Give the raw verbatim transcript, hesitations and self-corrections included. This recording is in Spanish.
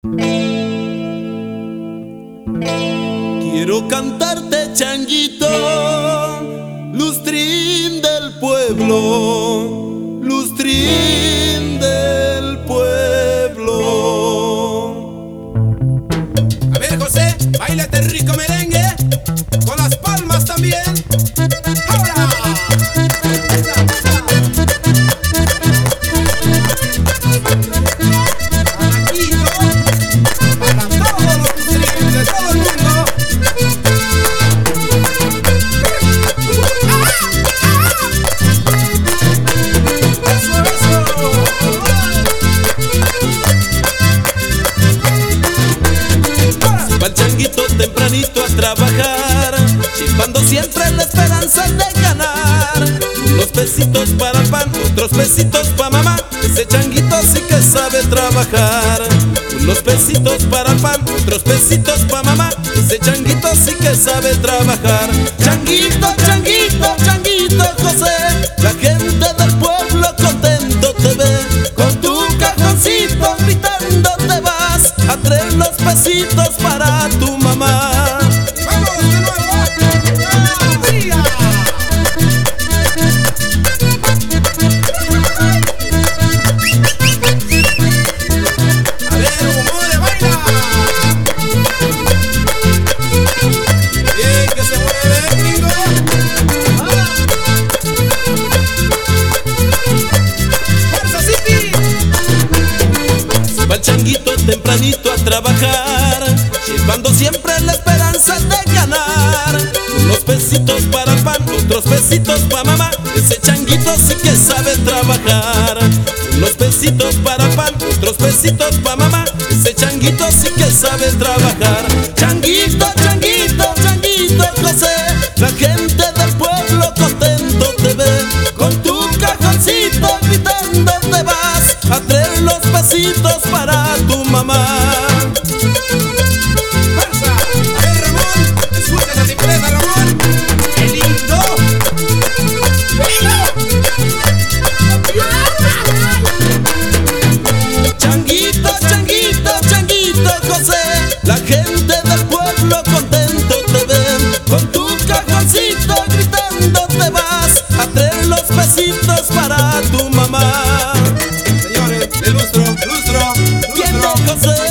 Quiero cantarte, changuito, lustrín del pueblo, lustrín del pueblo. A ver, José, báilate rico merengue, con las palmas también. ¡Ahora! Va el changuito tempranito a trabajar, chipando siempre la esperanza de ganar. Unos pesitos para el pan, otros pesitos pa' mamá. Ese changuito sí que sabe trabajar. Unos pesitos para el pan, otros pesitos pa' mamá. Ese changuito sí que sabe trabajar. Changuito, changuito, changuito José, la gente del pueblo contento te ve. Con tu cajoncito gritando te vas a traer los pesitos para tu mamá. ¡Vamos de nuevo! ¡Vía! A ver, humore, baila. Bien que se mueve, gringo. ¡Ah! ¡Fuerza, City! Va el changuito tempranito a trabajar, chipando siempre la esperanza de ganar. Unos pesitos para el pan, otros pesitos pa' mamá. Ese changuito sí que sabe trabajar. Unos pesitos para el pan, otros pesitos pa' mamá. Ese changuito sí que sabe trabajar. Changuito, changuito, changuito José, la gente del pueblo contento te ve. Con tu cajoncito gritando te vas a traer los pesitos para tu mamá. ¡Fuerza! A ver, Ramón, escucha esa simpleza, Ramón. ¡Qué lindo! Changuito, changuito, changuito José, la gente del pueblo contento te ve. Con tu cajoncito gritando te vas a traer los pesitos para tu mamá. Señores, de lustro, lustro, ¿Quién lustro. es José?